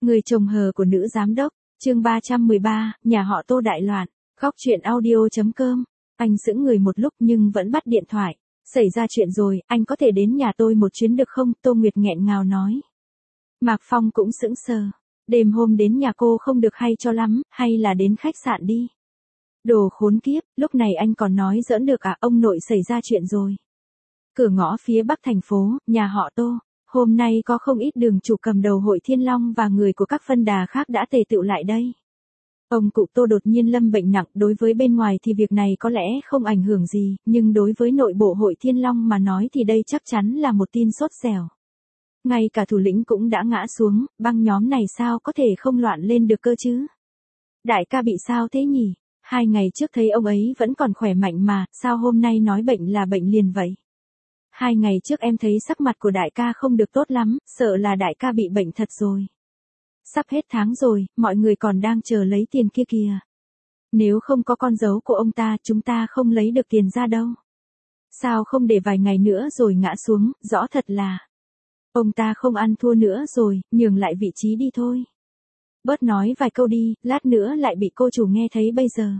Người chồng hờ của nữ giám đốc, chương 313, nhà họ Tô đại loạn, góc truyện audio.com. Anh sững người một lúc nhưng vẫn bắt điện thoại. Xảy ra chuyện rồi, anh có thể đến nhà tôi một chuyến được không? Tô Nguyệt nghẹn ngào nói. Mạc Phong cũng sững sờ. Đêm hôm đến nhà cô không được hay cho lắm, hay là đến khách sạn đi. Đồ khốn kiếp, lúc này anh còn nói giỡn được à? Ông nội xảy ra chuyện rồi. Cửa ngõ phía bắc thành phố, nhà họ Tô. Hôm nay có không ít đường chủ cầm đầu hội Thiên Long và người của các phân đà khác đã tề tựu lại đây. Ông cụ Tô đột nhiên lâm bệnh nặng, đối với bên ngoài thì việc này có lẽ không ảnh hưởng gì, nhưng đối với nội bộ hội Thiên Long mà nói thì đây chắc chắn là một tin sốt dẻo. Ngay cả thủ lĩnh cũng đã ngã xuống, băng nhóm này sao có thể không loạn lên được cơ chứ? Đại ca bị sao thế nhỉ? 2 ngày trước thấy ông ấy vẫn còn khỏe mạnh mà, sao hôm nay nói bệnh là bệnh liền vậy? 2 ngày trước em thấy sắc mặt của đại ca không được tốt lắm, sợ là đại ca bị bệnh thật rồi. Sắp hết tháng rồi, mọi người còn đang chờ lấy tiền kia kìa. Nếu không có con dấu của ông ta, chúng ta không lấy được tiền ra đâu. Sao không để vài ngày nữa rồi ngã xuống, rõ thật là. Ông ta không ăn thua nữa rồi, nhường lại vị trí đi thôi. Bớt nói vài câu đi, lát nữa lại bị cô chủ nghe thấy bây giờ.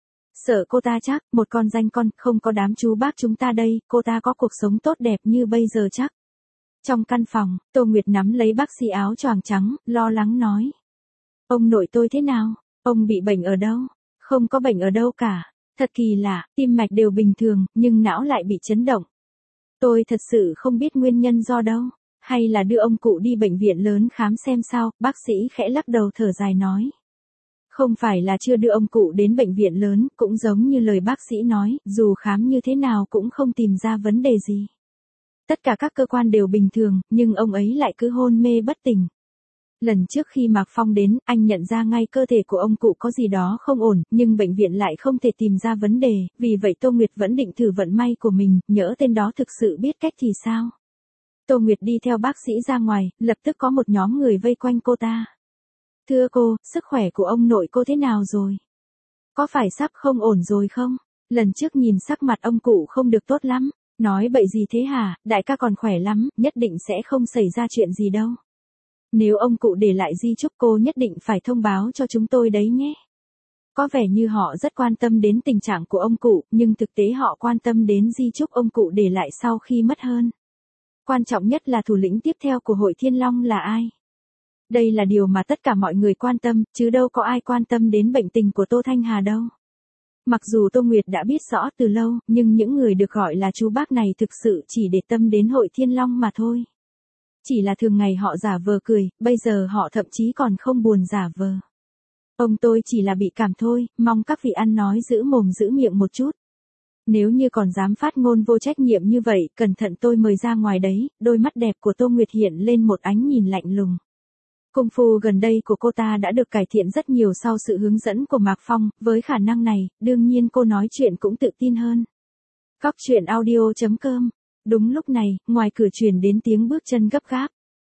Sợ cô ta chắc, một con danh con, không có đám chú bác chúng ta đây, cô ta có cuộc sống tốt đẹp như bây giờ chắc. Trong căn phòng, Tô Nguyệt nắm lấy bác sĩ áo choàng trắng, lo lắng nói. Ông nội tôi thế nào? Ông bị bệnh ở đâu? Không có bệnh ở đâu cả. Thật kỳ lạ, tim mạch đều bình thường, nhưng não lại bị chấn động. Tôi thật sự không biết nguyên nhân do đâu. Hay là đưa ông cụ đi bệnh viện lớn khám xem sao? Bác sĩ khẽ lắc đầu thở dài nói. Không phải là chưa đưa ông cụ đến bệnh viện lớn, cũng giống như lời bác sĩ nói, dù khám như thế nào cũng không tìm ra vấn đề gì. Tất cả các cơ quan đều bình thường, nhưng ông ấy lại cứ hôn mê bất tỉnh. Lần trước khi Mạc Phong đến, anh nhận ra ngay cơ thể của ông cụ có gì đó không ổn, nhưng bệnh viện lại không thể tìm ra vấn đề, vì vậy Tô Nguyệt vẫn định thử vận may của mình, nhỡ tên đó thực sự biết cách thì sao. Tô Nguyệt đi theo bác sĩ ra ngoài, lập tức có một nhóm người vây quanh cô ta. Thưa cô, sức khỏe của ông nội cô thế nào rồi? Có phải sắp không ổn rồi không? Lần trước nhìn sắc mặt ông cụ không được tốt lắm. Nói bậy gì thế hả? Đại ca còn khỏe lắm, nhất định sẽ không xảy ra chuyện gì đâu. Nếu ông cụ để lại di chúc cô nhất định phải thông báo cho chúng tôi đấy nhé. Có vẻ như họ rất quan tâm đến tình trạng của ông cụ, nhưng thực tế họ quan tâm đến di chúc ông cụ để lại sau khi mất hơn. Quan trọng nhất là thủ lĩnh tiếp theo của hội Thiên Long là ai? Đây là điều mà tất cả mọi người quan tâm, chứ đâu có ai quan tâm đến bệnh tình của Tô Thanh Hà đâu. Mặc dù Tô Nguyệt đã biết rõ từ lâu, nhưng những người được gọi là chú bác này thực sự chỉ để tâm đến hội Thiên Long mà thôi. Chỉ là thường ngày họ giả vờ cười, bây giờ họ thậm chí còn không buồn giả vờ. Ông tôi chỉ là bị cảm thôi, mong các vị ăn nói giữ mồm giữ miệng một chút. Nếu như còn dám phát ngôn vô trách nhiệm như vậy, cẩn thận tôi mời ra ngoài đấy. Đôi mắt đẹp của Tô Nguyệt hiện lên một ánh nhìn lạnh lùng. Công phu gần đây của cô ta đã được cải thiện rất nhiều sau sự hướng dẫn của Mạc Phong, với khả năng này, đương nhiên cô nói chuyện cũng tự tin hơn. Góc truyện audio.com. Đúng lúc này, ngoài cửa truyền đến tiếng bước chân gấp gáp.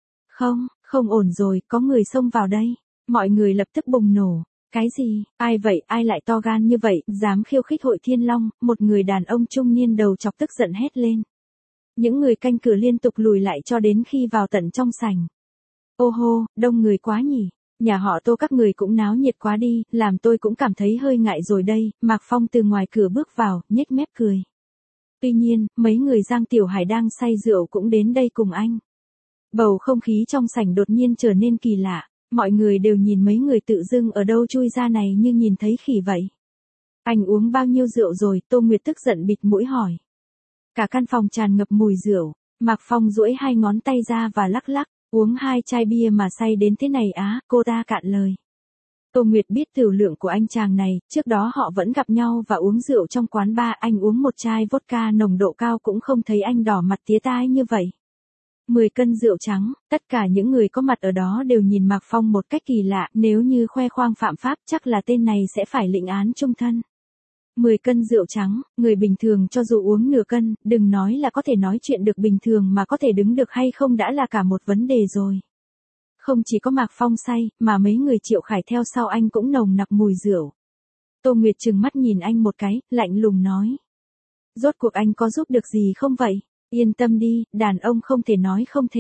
Không ổn rồi, có người xông vào đây. Mọi người lập tức bùng nổ. Cái gì? Ai vậy? Ai lại to gan như vậy, dám khiêu khích hội Thiên Long? Một người đàn ông trung niên đầu chọc tức giận hét lên. Những người canh cửa liên tục lùi lại cho đến khi vào tận trong sảnh. Ô hô, đông người quá nhỉ. Nhà họ Tô các người cũng náo nhiệt quá đi, làm tôi cũng cảm thấy hơi ngại rồi đây. Mạc Phong từ ngoài cửa bước vào, nhếch mép cười. Tuy nhiên, mấy người Giang Tiểu Hải đang say rượu cũng đến đây cùng anh. Bầu không khí trong sảnh đột nhiên trở nên kỳ lạ. Mọi người đều nhìn mấy người tự dưng ở đâu chui ra này như nhìn thấy khỉ vậy. Anh uống bao nhiêu rượu rồi? Tô Nguyệt tức giận bịt mũi hỏi. Cả căn phòng tràn ngập mùi rượu. Mạc Phong duỗi 2 ngón tay ra và lắc lắc. Uống 2 chai bia mà say đến thế này á? Cô ta cạn lời. Tô Nguyệt biết tiểu lượng của anh chàng này, trước đó họ vẫn gặp nhau và uống rượu trong quán bar, anh uống một chai vodka nồng độ cao cũng không thấy anh đỏ mặt tía tai như vậy. 10 cân rượu trắng, tất cả những người có mặt ở đó đều nhìn Mạc Phong một cách kỳ lạ, nếu như khoe khoang phạm pháp chắc là tên này sẽ phải lĩnh án chung thân. 10 cân rượu trắng, người bình thường cho dù uống nửa cân, đừng nói là có thể nói chuyện được bình thường mà có thể đứng được hay không đã là cả một vấn đề rồi. Không chỉ có Mạc Phong say, mà mấy người Triệu Khải theo sau anh cũng nồng nặc mùi rượu. Tô Nguyệt trừng mắt nhìn anh một cái, lạnh lùng nói. Rốt cuộc anh có giúp được gì không vậy? Yên tâm đi, đàn ông không thể nói không thể.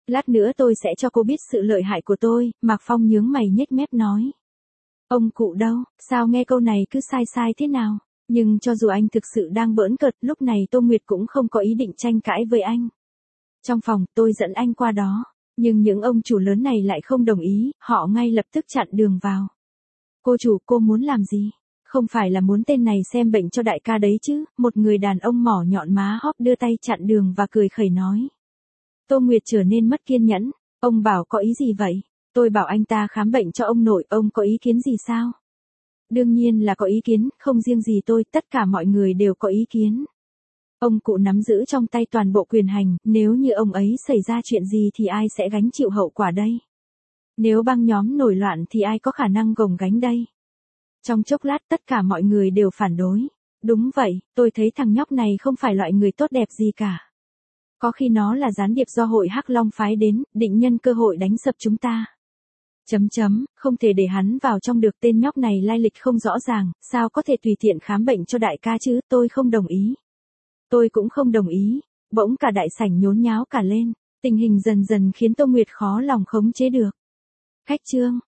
Lát nữa tôi sẽ cho cô biết sự lợi hại của tôi, Mạc Phong nhướng mày nhếch mép nói. Ông cụ đâu, sao nghe câu này cứ sai sai thế nào? Nhưng cho dù anh thực sự đang bỡn cợt, lúc này Tô Nguyệt cũng không có ý định tranh cãi với anh. Trong phòng, tôi dẫn anh qua đó. Nhưng những ông chủ lớn này lại không đồng ý, họ ngay lập tức chặn đường vào. Cô chủ, cô muốn làm gì? Không phải là muốn tên này xem bệnh cho đại ca đấy chứ? Một người đàn ông mỏ nhọn má hóp đưa tay chặn đường và cười khẩy nói. Tô Nguyệt trở nên mất kiên nhẫn. Ông bảo có ý gì vậy? Tôi bảo anh ta khám bệnh cho ông nội, ông có ý kiến gì sao? Đương nhiên là có ý kiến, không riêng gì tôi, tất cả mọi người đều có ý kiến. Ông cụ nắm giữ trong tay toàn bộ quyền hành, nếu như ông ấy xảy ra chuyện gì thì ai sẽ gánh chịu hậu quả đây? Nếu băng nhóm nổi loạn thì ai có khả năng gồng gánh đây? Trong chốc lát tất cả mọi người đều phản đối. Đúng vậy, tôi thấy thằng nhóc này không phải loại người tốt đẹp gì cả. Có khi nó là gián điệp do hội Hắc Long phái đến, định nhân cơ hội đánh sập chúng ta. Không thể để hắn vào trong được, tên nhóc này lai lịch không rõ ràng, sao có thể tùy tiện khám bệnh cho đại ca chứ, tôi không đồng ý. Tôi cũng không đồng ý, bỗng cả đại sảnh nhốn nháo cả lên, tình hình dần dần khiến Tô Nguyệt khó lòng khống chế được. Khách trương,